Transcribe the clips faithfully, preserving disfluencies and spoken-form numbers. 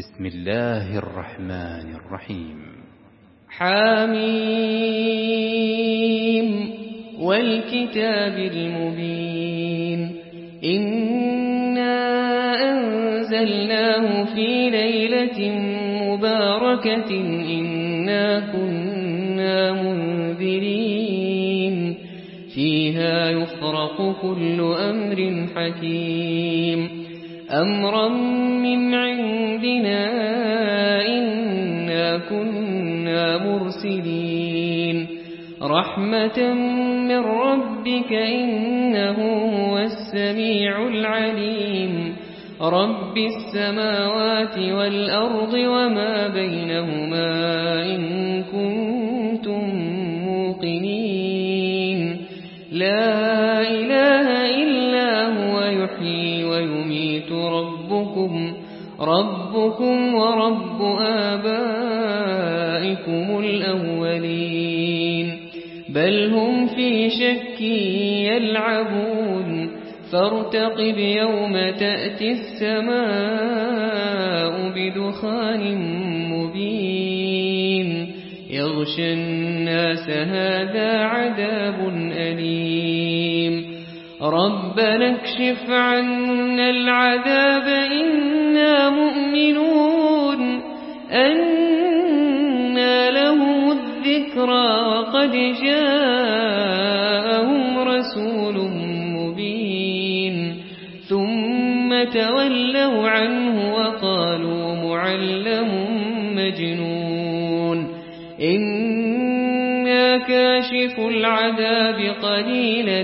بسم الله الرحمن الرحيم. حميم والكتاب المبين إنا أنزلناه في ليلة مباركة إنا كنا منذرين فيها يفرق كل أمر حكيم أمرا من عندنا إنا كنا مرسلين رحمة من ربك إنه هو السميع العليم رب السماوات والأرض وما بينهما إن كنتم موقنين لا إله إلا هو يحيي ويميت ربكم ربكم ورب آبائكم الأولين بل هم في شك يلعبون فارتقب يوم تأتي السماء بدخان مبين يغشى الناس هذا عذاب أليم ربنا اكشف عنا العذاب إنا مؤمنون أنى لهم الذكرى وقد جاءهم رسول مبين ثم تولوا عنه وقالوا معلم مجنون إنا كاشف العذاب قليلا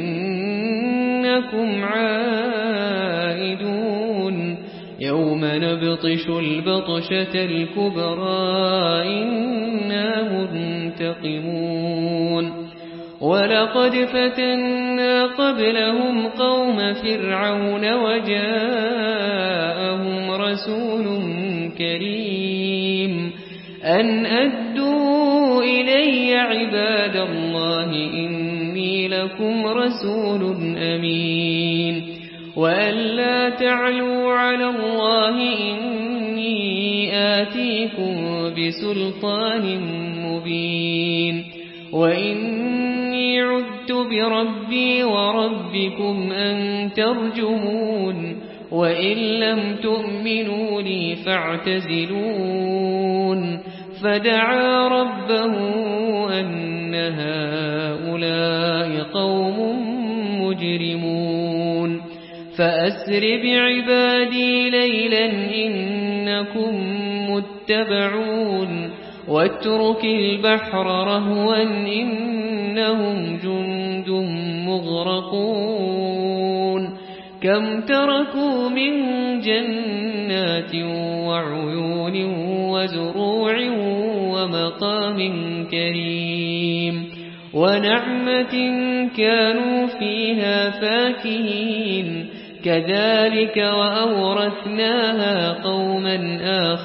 إنكم عائدون يوم نبطش البطشة الكبرى إنا منتقمون ولقد فتنا قبلهم قوم فرعون وجاءهم رسول كريم أن أدوا إلي عباد الله إني لكم رسول أمين وأن لا تعلوا على الله إني آتيكم بسلطان مبين وإني عذت بربي وربكم أن ترجمون وإن لم تؤمنوا لي فاعتزلون فدعا ربه أن هؤلاء قوم مجرمون فأسر بعبادي ليلا إنكم متبعون واترك البحر رهوا إنهم جند مغرقون كم تركوا من جنات وعيون وزروع ومقام كريم ونعمة كانوا فيها فاكهين كذلك وأورثناها قوما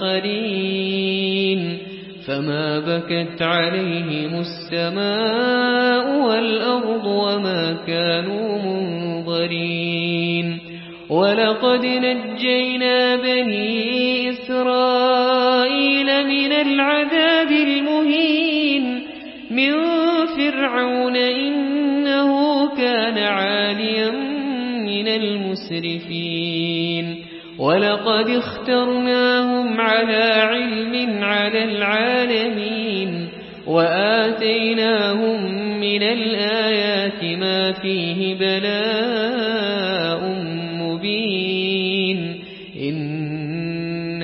آخرين فما بكت عليهم السماء والأرض وما كانوا منظرين ولقد نجينا بني إسرائيل من العذاب المهين من فرعون إنه كان عاليا من المسرفين ولقد اخترناهم على علم على العالمين وآتيناهم من الآيات ما فيه بلاء مبين إن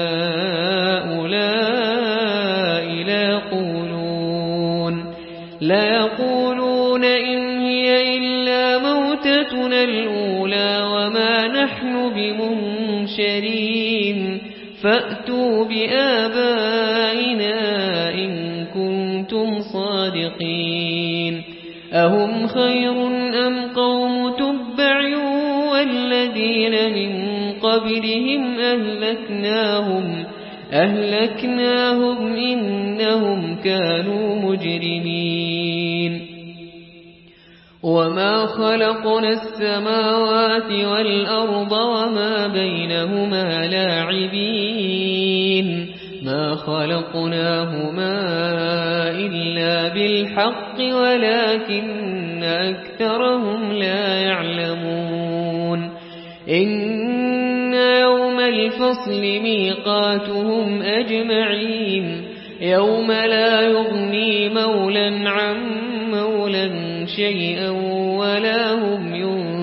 هؤلاء ليقولون ليقولون إن هي إلا موتتنا الأولى وما نحن بمنشرين فأتوا بآبائنا إن كنتم صادقين أهم خير أم قوم تبع والذين من قبلهم أهلكناهم أهلكناهم إنهم كانوا مجرمين وما خلقنا السماوات والأرض وما بينهما لاعبين ما خلقناهما إلا بالحق ولكن أكثرهم لا يعلمون إن يوم الفصل ميقاتهم أجمعين يوم لا يغني مولا عن مولا شيئا ولا هم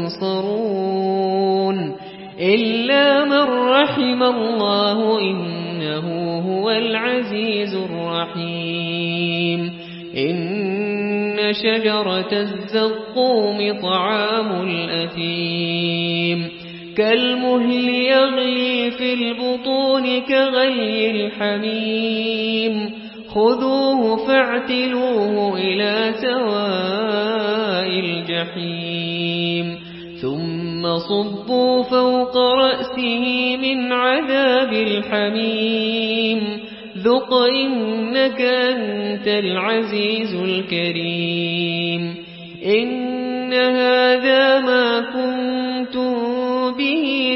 ينصرون إلا من رحم الله إنه هو العزيز الرحيم إن شجرة الزقوم طعام الأثيم كالمهل يغلي في البطون كغلي الحميم خذوه فاعتلوه إلى سواء الجحيم ثم صبوا فوق رأسه من عذاب الحميم ذق إنك أنت العزيز الكريم إن هذا ما كنتم به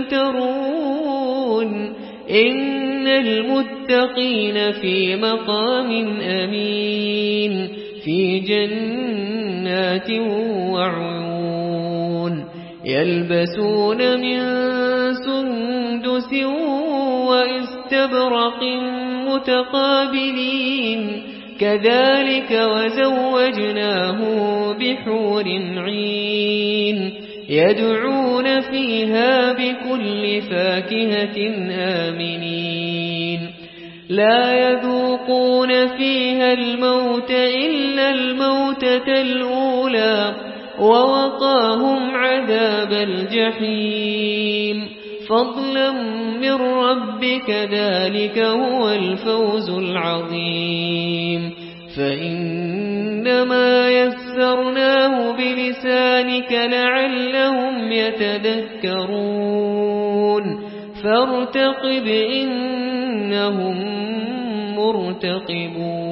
تمترون إن المتقين في مقام أمين في جنات وعيون يلبسون من سندس واستبرق متقابلين كذلك وزوجناه بحور عين يدعون فيها بكل فاكهة آمنين لا يذوقون فيها الموت إلا الموتة الأولى ووقاهم عذاب الجحيم فضلا من ربك ذلك هو الفوز العظيم فإنما يسرناه بلسانك لعلهم يتذكرون فارتقب إنهم مرتقبون